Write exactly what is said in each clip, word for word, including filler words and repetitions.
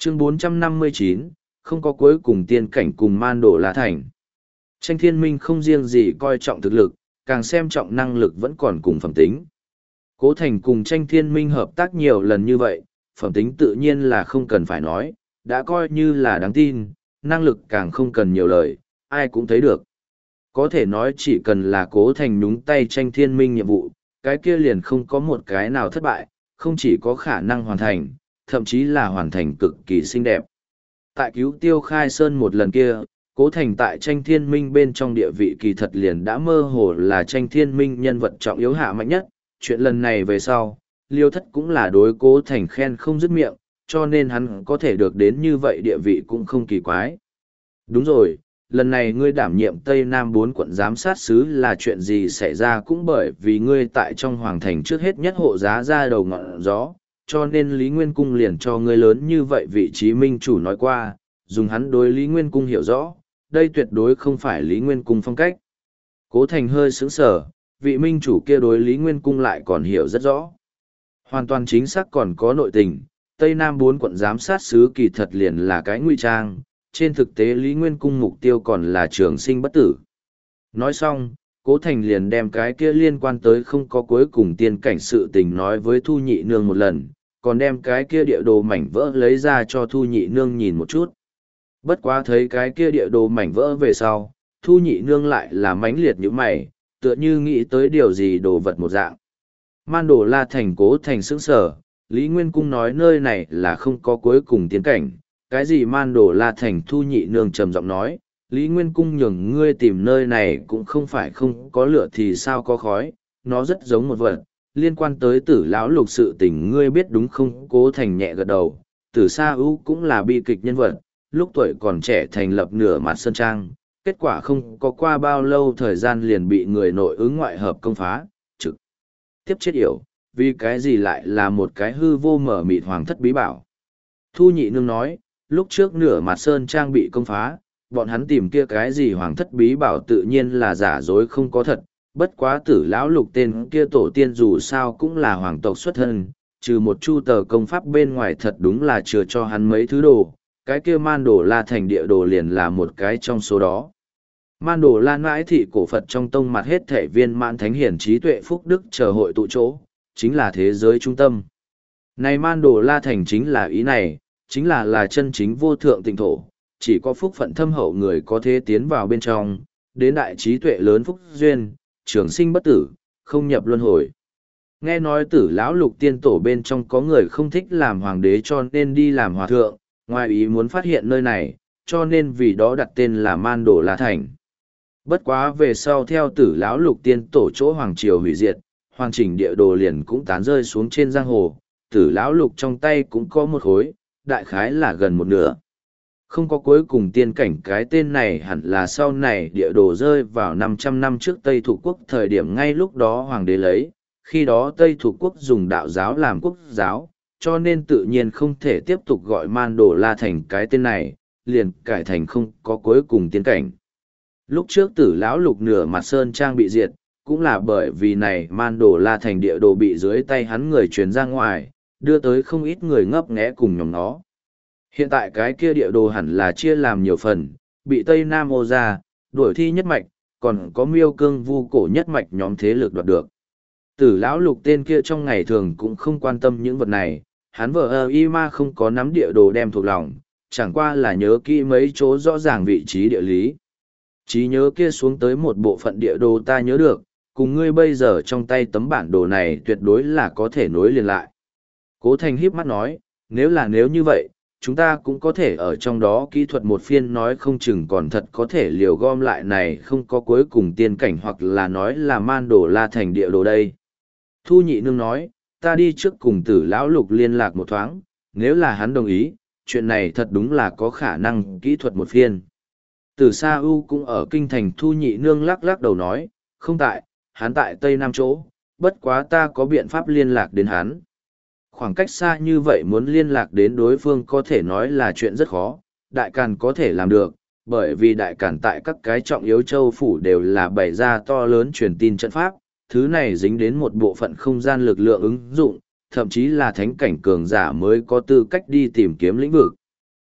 Chương bốn trăm năm mươi chín, không có cuối cùng tiên cảnh cùng Man Đổ La Thành. Tranh Thiên Minh không riêng gì coi trọng thực lực, càng xem trọng năng lực vẫn còn cùng phẩm tính. Cố Thành cùng Tranh Thiên Minh hợp tác nhiều lần như vậy, phẩm tính tự nhiên là không cần phải nói, đã coi như là đáng tin, năng lực càng không cần nhiều lời, ai cũng thấy được. Có thể nói chỉ cần là Cố Thành nhúng tay Tranh Thiên Minh nhiệm vụ, cái kia liền không có một cái nào thất bại, không chỉ có khả năng hoàn thành, thậm chí là hoàn thành cực kỳ xinh đẹp. Tại cứu Tiêu Khai Sơn một lần kia, Cố Thành tại Tranh Thiên Minh bên trong địa vị kỳ thật liền đã mơ hồ là Tranh Thiên Minh nhân vật trọng yếu hạ mạnh nhất. Chuyện lần này về sau, Liêu Thất cũng là đối Cố Thành khen không dứt miệng, cho nên hắn có thể được đến như vậy địa vị cũng không kỳ quái. Đúng rồi, lần này ngươi đảm nhiệm Tây Nam bốn quận giám sát sứ là chuyện gì xảy ra cũng bởi vì ngươi tại trong hoàng thành trước hết nhất hộ giá ra đầu ngọn gió, cho nên Lý Nguyên Cung liền cho ngươi lớn như vậy vị trí minh chủ nói qua, dùng hắn đối Lý Nguyên Cung hiểu rõ, đây tuyệt đối không phải Lý Nguyên Cung phong cách. Cố Thành hơi sững sờ, vị minh chủ kia đối Lý Nguyên Cung lại còn hiểu rất rõ. Hoàn toàn chính xác còn có nội tình, Tây Nam bốn quận giám sát sứ kỳ thật liền là cái ngụy trang, trên thực tế Lý Nguyên Cung mục tiêu còn là trường sinh bất tử. Nói xong, Cố Thành liền đem cái kia liên quan tới không có cuối cùng tiên cảnh sự tình nói với Thu Nhị Nương một lần, còn đem cái kia địa đồ mảnh vỡ lấy ra cho Thu Nhị Nương nhìn một chút. Bất quá thấy cái kia địa đồ mảnh vỡ về sau, Thu Nhị Nương lại là mãnh liệt như mày, tựa như nghĩ tới điều gì đồ vật một dạng. Man Đổ La Thành. Cố Thành sững sờ, Lý Nguyên Cung nói nơi này là không có cuối cùng tiến cảnh, cái gì Man Đổ La Thành? Thu Nhị Nương trầm giọng nói, Lý Nguyên Cung nhường ngươi tìm nơi này cũng không phải không có lửa thì sao có khói, nó rất giống một vật, liên quan tới Tử lão lục sự tình ngươi biết đúng không? Cố Thành nhẹ gật đầu, Tử Sa Ưu cũng là bi kịch nhân vật, lúc tuổi còn trẻ thành lập nửa mặt sơn trang, kết quả không có qua bao lâu thời gian liền bị người nội ứng ngoại hợp công phá, trực tiếp chết yểu, vì cái gì lại là một cái hư vô mở mịt hoàng thất bí bảo. Thu Nhị Nương nói, lúc trước nửa mặt sơn trang bị công phá, bọn hắn tìm kia cái gì hoàng thất bí bảo tự nhiên là giả dối không có thật, bất quá Tử lão lục tên kia tổ tiên dù sao cũng là hoàng tộc xuất thân, trừ một chu tờ công pháp bên ngoài thật đúng là chừa cho hắn mấy thứ đồ, cái kia Man Đổ La Thành địa đồ liền là một cái trong số đó. Man Đổ La mãi thị cổ Phật trong tông mặt hết thể viên mãn thánh hiển trí tuệ phúc đức chờ hội tụ chỗ, chính là thế giới trung tâm. Này Man Đổ La Thành chính là ý này, chính là là chân chính vô thượng tịnh thổ, chỉ có phúc phận thâm hậu người có thể tiến vào bên trong, đến đại trí tuệ lớn phúc duyên, trường sinh bất tử, không nhập luân hồi. Nghe nói Tử lão lục tiên tổ bên trong có người không thích làm hoàng đế cho nên đi làm hòa thượng, ngoài ý muốn phát hiện nơi này, cho nên vì đó đặt tên là Man Đổ La Thành. Bất quá về sau theo Tử lão lục tiên tổ chỗ hoàng triều hủy diệt, hoàn chỉnh địa đồ liền cũng tán rơi xuống trên giang hồ, Tử lão lục trong tay cũng có một khối, đại khái là gần một nửa. Không có cuối cùng tiên cảnh, cái tên này hẳn là sau này địa đồ rơi vào năm trăm năm trước Tây Thủ Quốc thời điểm ngay lúc đó hoàng đế lấy, khi đó Tây Thủ Quốc dùng đạo giáo làm quốc giáo, cho nên tự nhiên không thể tiếp tục gọi Man Đổ La Thành cái tên này, liền cải thành không có cuối cùng tiên cảnh. Lúc trước Tử lão lục nửa mặt sơn trang bị diệt, cũng là bởi vì này Man Đổ La Thành địa đồ bị dưới tay hắn người truyền ra ngoài, đưa tới không ít người ngấp nghé cùng nhóm nó. Hiện tại cái kia địa đồ hẳn là chia làm nhiều phần, bị Tây Nam ô ra, đuổi thi nhất mạch, còn có miêu cương vu cổ nhất mạch nhóm thế lực đoạt được. Tử lão lục tên kia trong ngày thường cũng không quan tâm những vật này, hắn vợ ơ y ma không có nắm địa đồ đem thuộc lòng, chẳng qua là nhớ kỹ mấy chỗ rõ ràng vị trí địa lý. Trí nhớ kia xuống tới một bộ phận địa đồ ta nhớ được, cùng ngươi bây giờ trong tay tấm bản đồ này tuyệt đối là có thể nối liền lại. Cố Thành híp mắt nói, nếu là nếu như vậy, chúng ta cũng có thể ở trong đó kỹ thuật một phiên nói không chừng còn thật có thể liều gom lại này không có cuối cùng tiên cảnh hoặc là nói là Man Đổ La Thành địa đồ đây. Thu Nhị Nương nói, ta đi trước cùng Tử lão lục liên lạc một thoáng, nếu là hắn đồng ý, chuyện này thật đúng là có khả năng kỹ thuật một phiên. Tử Sa Ưu cũng ở kinh thành. Thu Nhị Nương lắc lắc đầu nói, không tại, hắn tại Tây Nam chỗ, bất quá ta có biện pháp liên lạc đến hắn. Khoảng cách xa như vậy muốn liên lạc đến đối phương có thể nói là chuyện rất khó, Đại Càn có thể làm được, bởi vì Đại Càn tại các cái trọng yếu châu phủ đều là bày ra to lớn truyền tin trận pháp, thứ này dính đến một bộ phận không gian lực lượng ứng dụng, thậm chí là thánh cảnh cường giả mới có tư cách đi tìm kiếm lĩnh vực.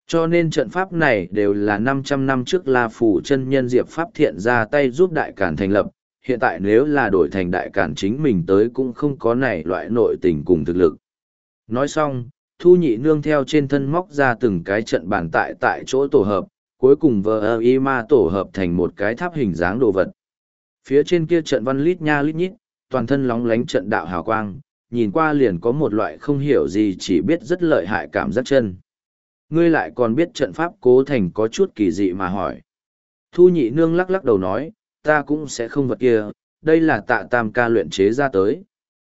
Cho nên trận pháp này đều là năm trăm năm trước La Phủ chân nhân Diệp Pháp Thiện ra tay giúp Đại Càn thành lập, hiện tại nếu là đổi thành Đại Càn chính mình tới cũng không có này loại nội tình cùng thực lực. Nói xong, Thu Nhị Nương theo trên thân móc ra từng cái trận bàn tại tại chỗ tổ hợp, cuối cùng vờ y ma tổ hợp thành một cái tháp hình dáng đồ vật. Phía trên kia trận văn lít nha lít nhít, toàn thân lóng lánh trận đạo hào quang, nhìn qua liền có một loại không hiểu gì chỉ biết rất lợi hại cảm giác chân. Ngươi lại còn biết trận pháp Cố Thành có chút kỳ dị mà hỏi. Thu Nhị Nương lắc lắc đầu nói, ta cũng sẽ không vật kia, đây là Tạ Tam Ca luyện chế ra tới.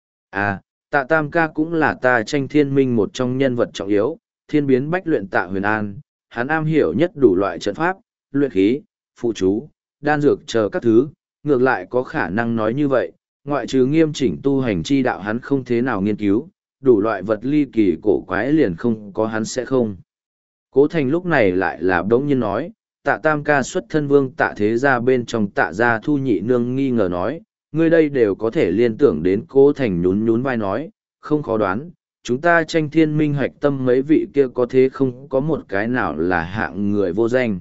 À, Tạ Tam Ca cũng là ta Tranh Thiên Minh một trong nhân vật trọng yếu, thiên biến bách luyện Tạ Huyền An, hắn am hiểu nhất đủ loại trận pháp, luyện khí, phụ chú, đan dược chờ các thứ, ngược lại có khả năng nói như vậy, ngoại trừ nghiêm chỉnh tu hành chi đạo hắn không thế nào nghiên cứu, đủ loại vật ly kỳ cổ quái liền không có hắn sẽ không. Cố Thành lúc này lại là đống nhiên nói, Tạ Tam Ca xuất thân vương Tạ thế gia bên trong Tạ gia. Thu Nhị Nương nghi ngờ nói, ngươi đây đều có thể liên tưởng đến Cố Thành nhún nhún vai nói, không khó đoán, chúng ta Tranh Thiên Minh hạch tâm mấy vị kia có thế không có một cái nào là hạng người vô danh.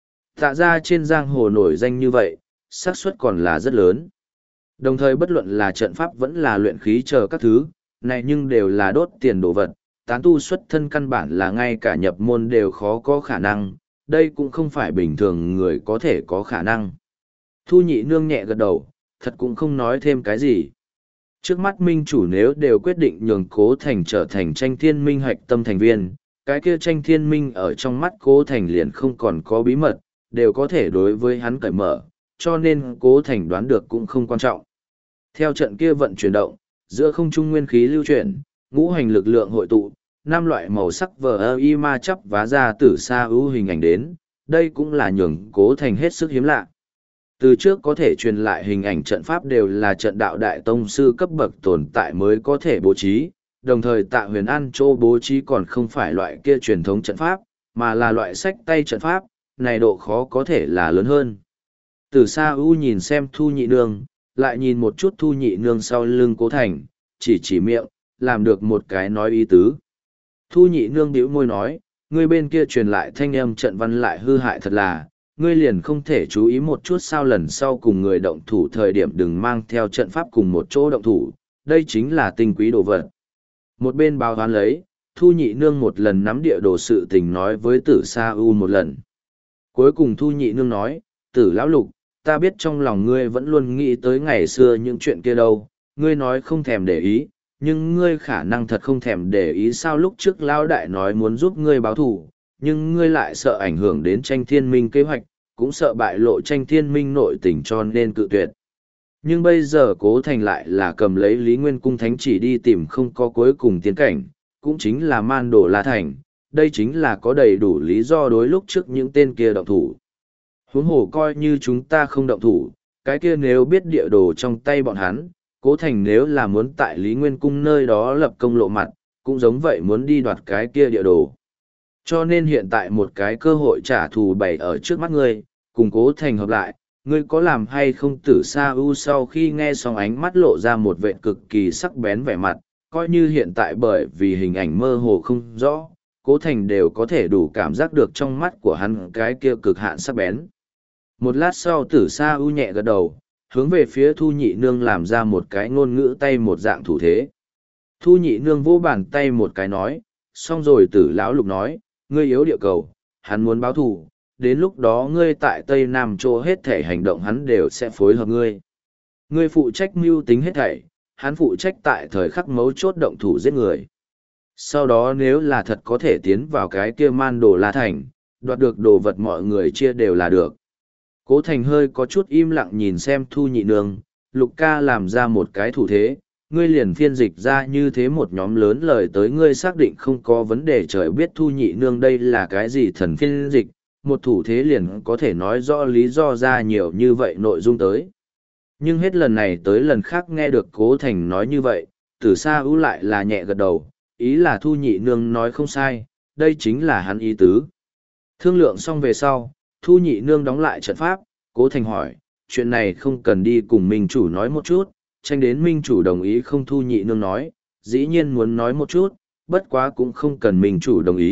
Tạ gia trên giang hồ nổi danh như vậy, xác suất còn là rất lớn. Đồng thời bất luận là trận pháp vẫn là luyện khí chờ các thứ, này nhưng đều là đốt tiền đồ vật, tán tu xuất thân căn bản là ngay cả nhập môn đều khó có khả năng, đây cũng không phải bình thường người có thể có khả năng. Thu Nhị Nương nhẹ gật đầu, thật cũng không nói thêm cái gì. Trước mắt minh chủ nếu đều quyết định nhường Cố Thành trở thành Tranh Thiên Minh hạch tâm thành viên, cái kia Tranh Thiên Minh ở trong mắt Cố Thành liền không còn có bí mật, đều có thể đối với hắn cởi mở, cho nên Cố Thành đoán được cũng không quan trọng. Theo trận kia vận chuyển động, giữa không trung nguyên khí lưu chuyển, ngũ hành lực lượng hội tụ, năm loại màu sắc vờ y ma chắp vá ra từ xa ưu hình ảnh đến, đây cũng là nhường Cố Thành hết sức hiếm lạ. Từ trước có thể truyền lại hình ảnh trận pháp đều là trận đạo đại tông sư cấp bậc tồn tại mới có thể bố trí, đồng thời Tạ Huyền An chỗ bố trí còn không phải loại kia truyền thống trận pháp, mà là loại sách tay trận pháp, này độ khó có thể là lớn hơn. Từ xa ưu nhìn xem Thu Nhị Nương, lại nhìn một chút Thu Nhị Nương sau lưng Cố Thành, chỉ chỉ miệng, làm được một cái nói ý tứ. Thu Nhị Nương bĩu môi nói, ngươi bên kia truyền lại thanh âm trận văn lại hư hại thật là, ngươi liền không thể chú ý một chút sao lần sau cùng người động thủ thời điểm đừng mang theo trận pháp cùng một chỗ động thủ, đây chính là tinh quý đồ vật. Một bên báo hoán lấy, Thu Nhị Nương một lần nắm địa đồ sự tình nói với Tử Sa U một lần. Cuối cùng Thu Nhị Nương nói, Tử Lão Lục, ta biết trong lòng ngươi vẫn luôn nghĩ tới ngày xưa những chuyện kia đâu, ngươi nói không thèm để ý, nhưng ngươi khả năng thật không thèm để ý sao lúc trước Lão Đại nói muốn giúp ngươi báo thù, nhưng ngươi lại sợ ảnh hưởng đến Tranh Thiên Minh kế hoạch, cũng sợ bại lộ Tranh Thiên Minh nội tình cho nên cự tuyệt. Nhưng bây giờ Cố Thành lại là cầm lấy Lý Nguyên Cung Thánh chỉ đi tìm không có cuối cùng tiến cảnh, cũng chính là Man Đổ La Thành, đây chính là có đầy đủ lý do đối lúc trước những tên kia động thủ. Huống hồ coi như chúng ta không động thủ, cái kia nếu biết địa đồ trong tay bọn hắn, Cố Thành nếu là muốn tại Lý Nguyên Cung nơi đó lập công lộ mặt, cũng giống vậy muốn đi đoạt cái kia địa đồ. Cho nên hiện tại một cái cơ hội trả thù bày ở trước mắt ngươi, cùng Cố Thành hợp lại, ngươi có làm hay không? Tử Sa U sau khi nghe xong ánh mắt lộ ra một vệ cực kỳ sắc bén vẻ mặt, coi như hiện tại bởi vì hình ảnh mơ hồ không rõ, Cố Thành đều có thể đủ cảm giác được trong mắt của hắn cái kia cực hạn sắc bén. Một lát sau Tử Sa U nhẹ gật đầu, hướng về phía Thu Nhị Nương làm ra một cái ngôn ngữ tay một dạng thủ thế. Thu Nhị Nương vô bàn tay một cái nói, xong rồi Tử Lão Lục nói, ngươi yếu địa cầu, hắn muốn báo thù, đến lúc đó ngươi tại Tây Nam chỗ hết thể hành động hắn đều sẽ phối hợp ngươi. Ngươi phụ trách mưu tính hết thảy, hắn phụ trách tại thời khắc mấu chốt động thủ giết người. Sau đó nếu là thật có thể tiến vào cái kia Man Đổ La Thành, đoạt được đồ vật mọi người chia đều là được. Cố Thành hơi có chút im lặng nhìn xem Thu Nhị Nương, Lục ca làm ra một cái thủ thế, ngươi liền phiên dịch ra như thế một nhóm lớn lời tới ngươi xác định không có vấn đề trời biết Thu Nhị Nương đây là cái gì thần phiên dịch, một thủ thế liền có thể nói rõ lý do ra nhiều như vậy nội dung tới. Nhưng hết lần này tới lần khác nghe được Cố Thành nói như vậy, Tử Sa U lại là nhẹ gật đầu, ý là Thu Nhị Nương nói không sai, đây chính là hắn ý tứ. Thương lượng xong về sau, Thu Nhị Nương đóng lại trận pháp, Cố Thành hỏi, chuyện này không cần đi cùng Minh Chủ nói một chút, tranh đến Minh Chủ đồng ý không? Thu Nhị Nương nói, dĩ nhiên muốn nói một chút, bất quá cũng không cần Minh Chủ đồng ý,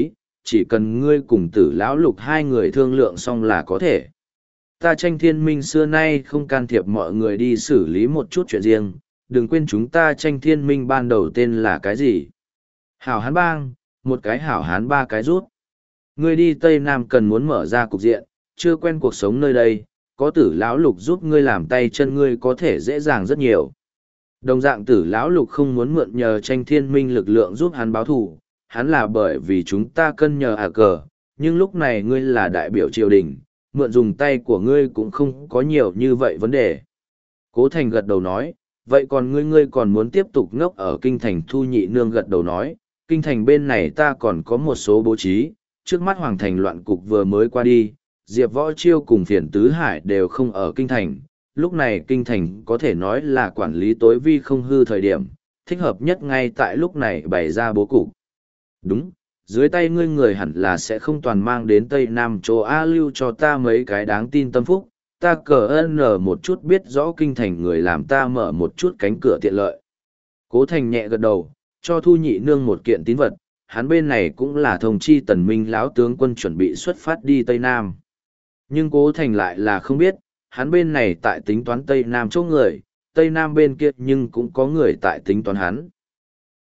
chỉ cần ngươi cùng tử lão lục hai người thương lượng xong là có thể. Ta Tranh Thiên Minh xưa nay không can thiệp mọi người đi xử lý một chút chuyện riêng, đừng quên chúng ta Tranh Thiên Minh ban đầu tên là cái gì. Hảo Hán Bang, một cái hảo hán ba cái rút. Ngươi đi Tây Nam cần muốn mở ra cục diện, chưa quen cuộc sống nơi đây, có tử lão lục giúp ngươi làm tay chân ngươi có thể dễ dàng rất nhiều. Đồng dạng tử lão lục không muốn mượn nhờ Tranh Thiên Minh lực lượng giúp hắn báo thù, hắn là bởi vì chúng ta cân nhờ à cờ, nhưng lúc này ngươi là đại biểu triều đình, mượn dùng tay của ngươi cũng không có nhiều như vậy vấn đề. Cố Thành gật đầu nói, vậy còn ngươi ngươi còn muốn tiếp tục ngốc ở kinh thành? Thu Nhị Nương gật đầu nói, kinh thành bên này ta còn có một số bố trí, trước mắt hoàng thành loạn cục vừa mới qua đi, Diệp Võ Chiêu cùng Phiền Tứ Hải đều không ở kinh thành, lúc này kinh thành có thể nói là quản lý tối vi không hư thời điểm, thích hợp nhất ngay tại lúc này bày ra bố cục. Đúng, dưới tay ngươi người hẳn là sẽ không toàn mang đến Tây Nam chỗ A, lưu cho ta mấy cái đáng tin tâm phúc, ta cờ ơn nở một chút biết rõ kinh thành người làm ta mở một chút cánh cửa tiện lợi. Cố Thành nhẹ gật đầu, cho Thu Nhị Nương một kiện tín vật, hắn bên này cũng là thông chi Tần Minh lão tướng quân chuẩn bị xuất phát đi Tây Nam. Nhưng Cố Thành lại là không biết, hắn bên này tại tính toán Tây Nam chỗ người, Tây Nam bên kia nhưng cũng có người tại tính toán hắn.